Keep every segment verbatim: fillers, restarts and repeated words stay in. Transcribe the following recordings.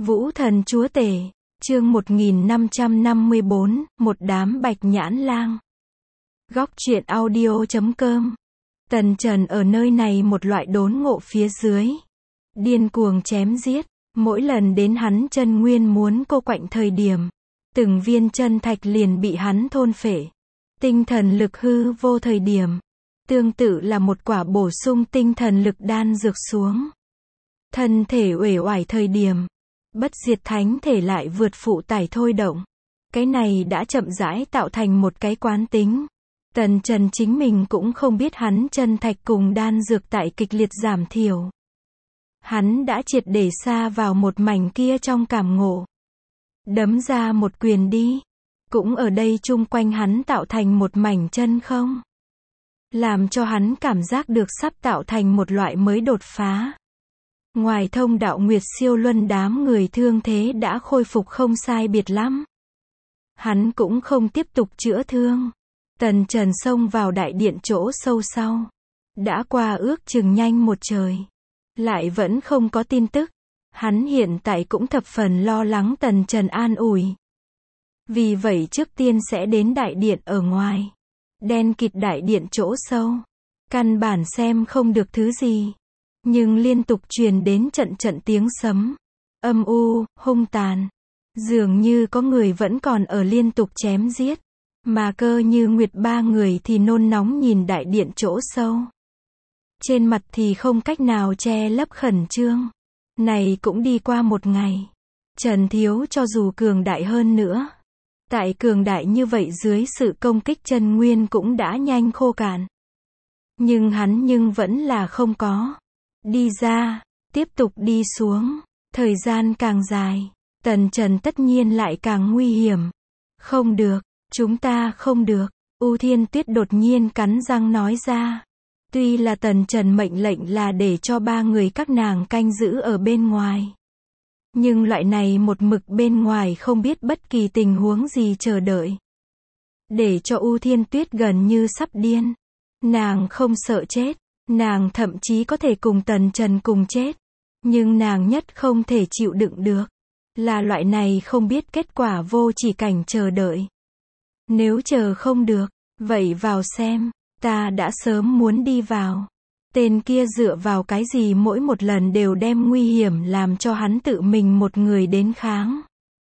Vũ thần chúa tể, chương một nghìn năm trăm năm mươi bốn, một đám bạch nhãn lang. Góc truyện audio chấm com. Tần Trần ở nơi này một loại đốn ngộ phía dưới. Điên cuồng chém giết, mỗi lần đến hắn chân nguyên muốn cô quạnh thời điểm, từng viên chân thạch liền bị hắn thôn phệ. Tinh thần lực hư vô thời điểm, tương tự là một quả bổ sung tinh thần lực đan dược xuống. Thân thể uể oải thời điểm, bất diệt thánh thể lại vượt phụ tải thôi động. Cái này đã chậm rãi tạo thành một cái quán tính. Tần Trần chính mình cũng không biết hắn chân thạch cùng đan dược tại kịch liệt giảm thiểu. Hắn đã triệt để xa vào một mảnh kia trong cảm ngộ. Đấm ra một quyền đi. Cũng ở đây chung quanh hắn tạo thành một mảnh chân không. Làm cho hắn cảm giác được sắp tạo thành một loại mới đột phá. Ngoài thông đạo Nguyệt Siêu Luân đám người thương thế đã khôi phục không sai biệt lắm. Hắn cũng không tiếp tục chữa thương. Tần Trần xông vào đại điện chỗ sâu sau. Đã qua ước chừng nhanh một trời. Lại vẫn không có tin tức. Hắn hiện tại cũng thập phần lo lắng Tần Trần an ủi. Vì vậy trước tiên sẽ đến đại điện ở ngoài. Đen kịt đại điện chỗ sâu. Căn bản xem không được thứ gì. Nhưng liên tục truyền đến trận trận tiếng sấm. Âm u, hung tàn. Dường như có người vẫn còn ở liên tục chém giết. Mà Cơ Như Nguyệt ba người thì nôn nóng nhìn đại điện chỗ sâu. Trên mặt thì không cách nào che lấp khẩn trương. Này cũng đi qua một ngày. Trần Thiếu cho dù cường đại hơn nữa. Tại cường đại như vậy dưới sự công kích chân nguyên cũng đã nhanh khô cạn. Nhưng hắn nhưng vẫn là không có. Đi ra, tiếp tục đi xuống. Thời gian càng dài, Tần Trần tất nhiên lại càng nguy hiểm. Không được, chúng ta không được. U Thiên Tuyết đột nhiên cắn răng nói ra. Tuy là Tần Trần mệnh lệnh là để cho ba người các nàng canh giữ ở bên ngoài. Nhưng loại này một mực bên ngoài không biết bất kỳ tình huống gì chờ đợi. Để cho U Thiên Tuyết gần như sắp điên. Nàng không sợ chết. Nàng thậm chí có thể cùng Tần Trần cùng chết. Nhưng nàng nhất không thể chịu đựng được. Là loại này không biết kết quả vô chỉ cảnh chờ đợi. Nếu chờ không được, vậy vào xem. Ta đã sớm muốn đi vào. Tên kia dựa vào cái gì mỗi một lần đều đem nguy hiểm làm cho hắn tự mình một người đến kháng.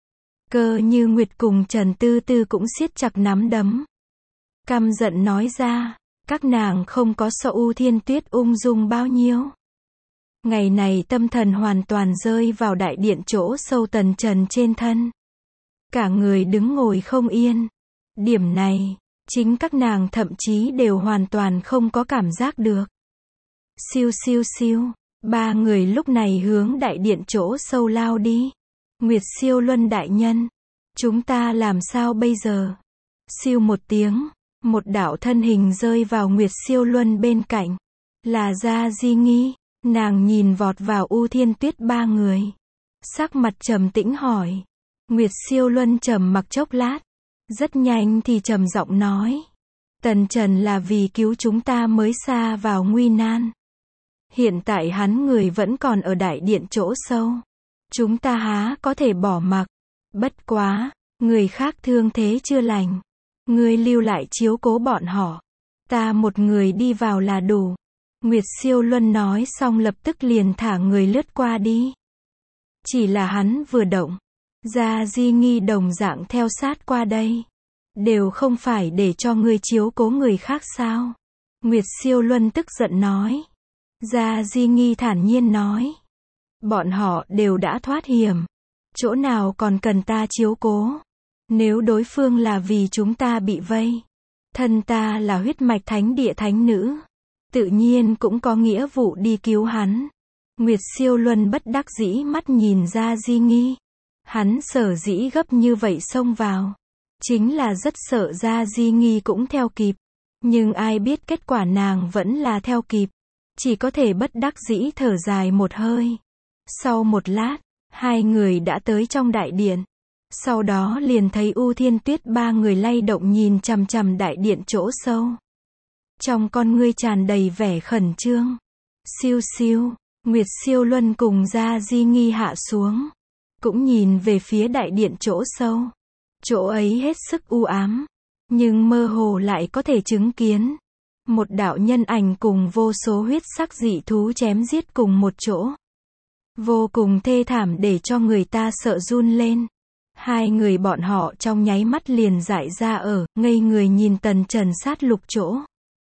Cơ Như Nguyệt cùng Trần Tư Tư cũng siết chặt nắm đấm. Căm giận nói ra. Các nàng không có sợ U Thiên Tuyết ung dung bao nhiêu. Ngày này tâm thần hoàn toàn rơi vào đại điện chỗ sâu Tần Trần trên thân. Cả người đứng ngồi không yên. Điểm này, chính các nàng thậm chí đều hoàn toàn không có cảm giác được. Siêu siêu siêu, ba người lúc này hướng đại điện chỗ sâu lao đi. Nguyệt Siêu Luân đại nhân, chúng ta làm sao bây giờ? Siêu một tiếng. Một đạo thân hình rơi vào Nguyệt Siêu Luân bên cạnh. Là Gia Di Nghi. Nàng nhìn vọt vào U Thiên Tuyết ba người. Sắc mặt trầm tĩnh hỏi. Nguyệt Siêu Luân trầm mặc chốc lát. Rất nhanh thì trầm giọng nói. Tần Trần là vì cứu chúng ta mới xa vào nguy nan. Hiện tại hắn người vẫn còn ở đại điện chỗ sâu. Chúng ta há có thể bỏ mặc. Bất quá, người khác thương thế chưa lành. Ngươi lưu lại chiếu cố bọn họ. Ta một người đi vào là đủ. Nguyệt Siêu Luân nói xong lập tức liền thả người lướt qua đi. Chỉ là hắn vừa động. Gia Di Nghi đồng dạng theo sát qua đây. Đều không phải để cho ngươi chiếu cố người khác sao? Nguyệt Siêu Luân tức giận nói. Gia Di Nghi thản nhiên nói. Bọn họ đều đã thoát hiểm. Chỗ nào còn cần ta chiếu cố? Nếu đối phương là vì chúng ta bị vây. Thân ta là huyết mạch thánh địa thánh nữ. Tự nhiên cũng có nghĩa vụ đi cứu hắn. Nguyệt Siêu Luân bất đắc dĩ mắt nhìn ra Di Nghi. Hắn sở dĩ gấp như vậy xông vào. Chính là rất sợ ra Di Nghi cũng theo kịp. Nhưng ai biết kết quả nàng vẫn là theo kịp. Chỉ có thể bất đắc dĩ thở dài một hơi. Sau một lát, hai người đã tới trong đại điện. Sau đó liền thấy U Thiên Tuyết ba người lay động nhìn chằm chằm đại điện chỗ sâu. Trong con ngươi tràn đầy vẻ khẩn trương. Siêu siêu, Nguyệt Siêu Luân cùng Gia Di Nghi hạ xuống. cũng nhìn về phía đại điện chỗ sâu. Chỗ ấy hết sức u ám, nhưng mơ hồ lại có thể chứng kiến một đạo nhân ảnh cùng vô số huyết sắc dị thú chém giết cùng một chỗ. Vô cùng thê thảm để cho người ta sợ run lên. Hai người bọn họ trong nháy mắt liền dại ra ở, ngây người nhìn Tần Trần sát lục chỗ.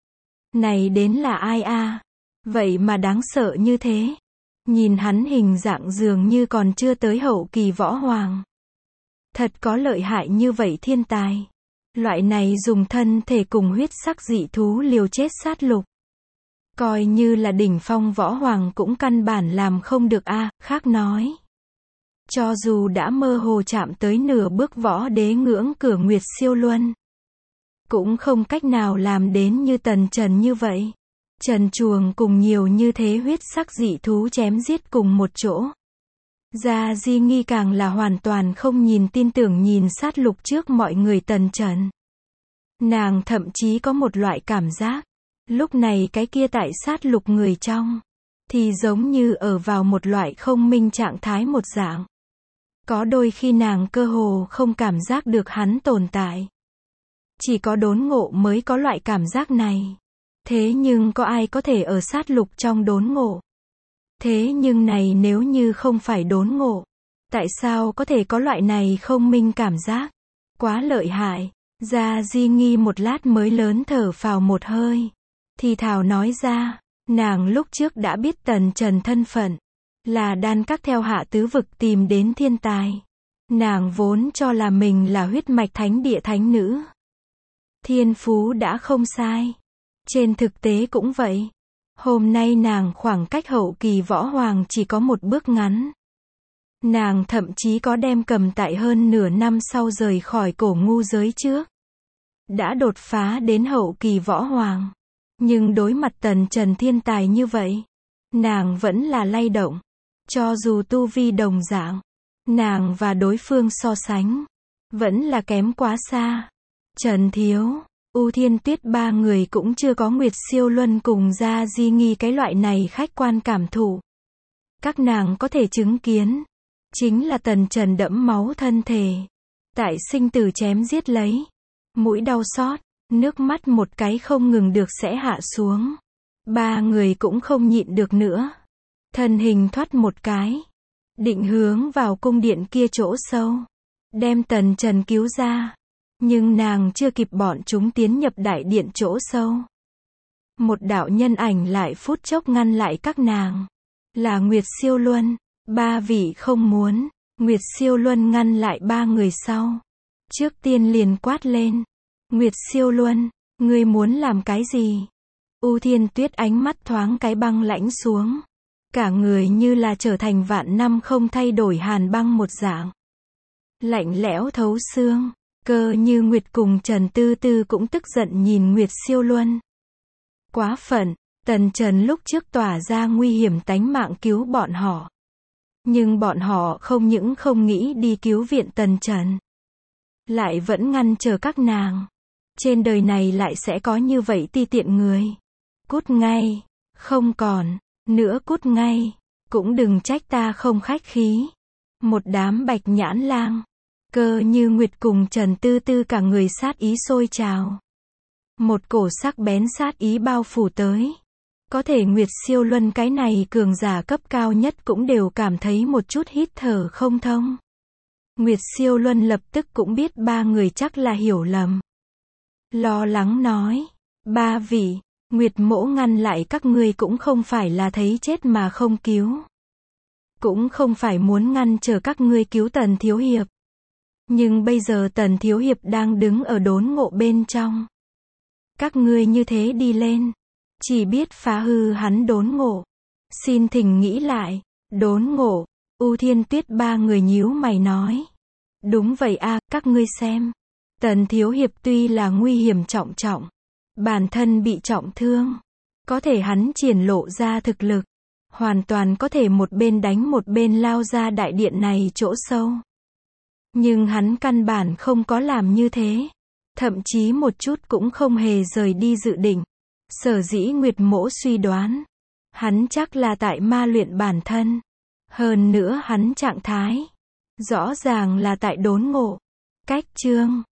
Này đến là ai a? Vậy mà đáng sợ như thế. Nhìn hắn hình dạng dường như còn chưa tới hậu kỳ võ hoàng. Thật có lợi hại như vậy thiên tài. Loại này dùng thân thể cùng huyết sắc dị thú liều chết sát lục. Coi như là đỉnh phong võ hoàng cũng căn bản làm không được a, khác nói. Cho dù đã mơ hồ chạm tới nửa bước võ đế ngưỡng cửa Nguyệt Siêu Luân, cũng không cách nào làm đến như Tần Trần như vậy. Trần truồng cùng nhiều như thế huyết sắc dị thú chém giết cùng một chỗ. Gia Di Nghi càng là hoàn toàn không nhìn tin tưởng nhìn sát lục trước mọi người Tần Trần. Nàng thậm chí có một loại cảm giác, lúc này cái kia tại sát lục người trong, thì giống như ở vào một loại không minh trạng thái một dạng. Có đôi khi nàng cơ hồ không cảm giác được hắn tồn tại. Chỉ có đốn ngộ mới có loại cảm giác này. Thế nhưng có ai có thể ở sát lục trong đốn ngộ? Thế nhưng này nếu như không phải đốn ngộ, tại sao có thể có loại này không minh cảm giác? Quá lợi hại. Gia Di Nghi một lát mới lớn thở phào một hơi. Thì thào nói ra, nàng lúc trước đã biết Tần Trần thân phận, là đan các theo hạ tứ vực tìm đến thiên tài. Nàng vốn cho là mình là huyết mạch thánh địa thánh nữ. Thiên phú đã không sai. Trên thực tế cũng vậy. Hôm nay nàng khoảng cách hậu kỳ võ hoàng chỉ có một bước ngắn. Nàng thậm chí có đem cầm tại hơn nửa năm sau rời khỏi cổ ngu giới trước. Đã đột phá đến hậu kỳ võ hoàng. Nhưng đối mặt Tần Trần thiên tài như vậy, nàng vẫn là lay động. Cho dù tu vi đồng dạng, nàng và đối phương so sánh, vẫn là kém quá xa. Trần Thiếu, U Thiên Tuyết ba người cũng chưa có Nguyệt Siêu Luân cùng Gia Di Nghi cái loại này khách quan cảm thụ. Các nàng có thể chứng kiến, chính là Tần Trần đẫm máu thân thể, tại sinh tử chém giết lấy, mũi đau xót, nước mắt một cái không ngừng được sẽ hạ xuống. Ba người cũng không nhịn được nữa. Thân hình thoát một cái, định hướng vào cung điện kia chỗ sâu, đem Tần Trần cứu ra. Nhưng nàng chưa kịp bọn chúng tiến nhập đại điện chỗ sâu. Một đạo nhân ảnh lại phút chốc ngăn lại các nàng. Là Nguyệt Siêu Luân. Ba vị không muốn. Nguyệt Siêu Luân ngăn lại ba người sau. Trước tiên liền quát lên. Nguyệt Siêu Luân, ngươi muốn làm cái gì? U Thiên Tuyết ánh mắt thoáng cái băng lãnh xuống. Cả người như là trở thành vạn năm không thay đổi hàn băng một dạng. Lạnh lẽo thấu xương. Cơ Như Nguyệt cùng Trần Tư Tư cũng tức giận nhìn Nguyệt Siêu Luân. Quá phận, Tần Trần lúc trước tỏa ra nguy hiểm tánh mạng cứu bọn họ. Nhưng bọn họ không những không nghĩ đi cứu viện Tần Trần, lại vẫn ngăn chờ các nàng. Trên đời này lại sẽ có như vậy ti tiện người. Cút ngay, không còn, nữa cút ngay, cũng đừng trách ta không khách khí. Một đám bạch nhãn lang. Cơ Như Nguyệt cùng Trần Tư Tư cả người sát ý sôi trào. Một cổ sắc bén sát ý bao phủ tới. Có thể Nguyệt Siêu Luân cái này cường giả cấp cao nhất cũng đều cảm thấy một chút hít thở không thông. Nguyệt Siêu Luân lập tức cũng biết ba người chắc là hiểu lầm. Lo lắng nói, ba vị, Nguyệt mỗ ngăn lại các ngươi cũng không phải là thấy chết mà không cứu. Cũng không phải muốn ngăn trở các ngươi cứu Tần Thiếu Hiệp. Nhưng bây giờ Tần Thiếu Hiệp đang đứng ở đốn ngộ bên trong. Các ngươi như thế đi lên, chỉ biết phá hư hắn đốn ngộ. Xin thỉnh nghĩ lại, đốn ngộ. U Thiên Tuyết ba người nhíu mày nói. Đúng vậy a, các ngươi xem. Tần Thiếu Hiệp tuy là nguy hiểm trọng trọng, bản thân bị trọng thương, có thể hắn triển lộ ra thực lực, hoàn toàn có thể một bên đánh một bên lao ra đại điện này chỗ sâu. Nhưng hắn căn bản không có làm như thế, thậm chí một chút cũng không hề rời đi dự định. Sở dĩ Nguyệt mỗ suy đoán, hắn chắc là tại ma luyện bản thân. Hơn nữa hắn trạng thái, Rõ ràng là tại đốn ngộ. Cách chương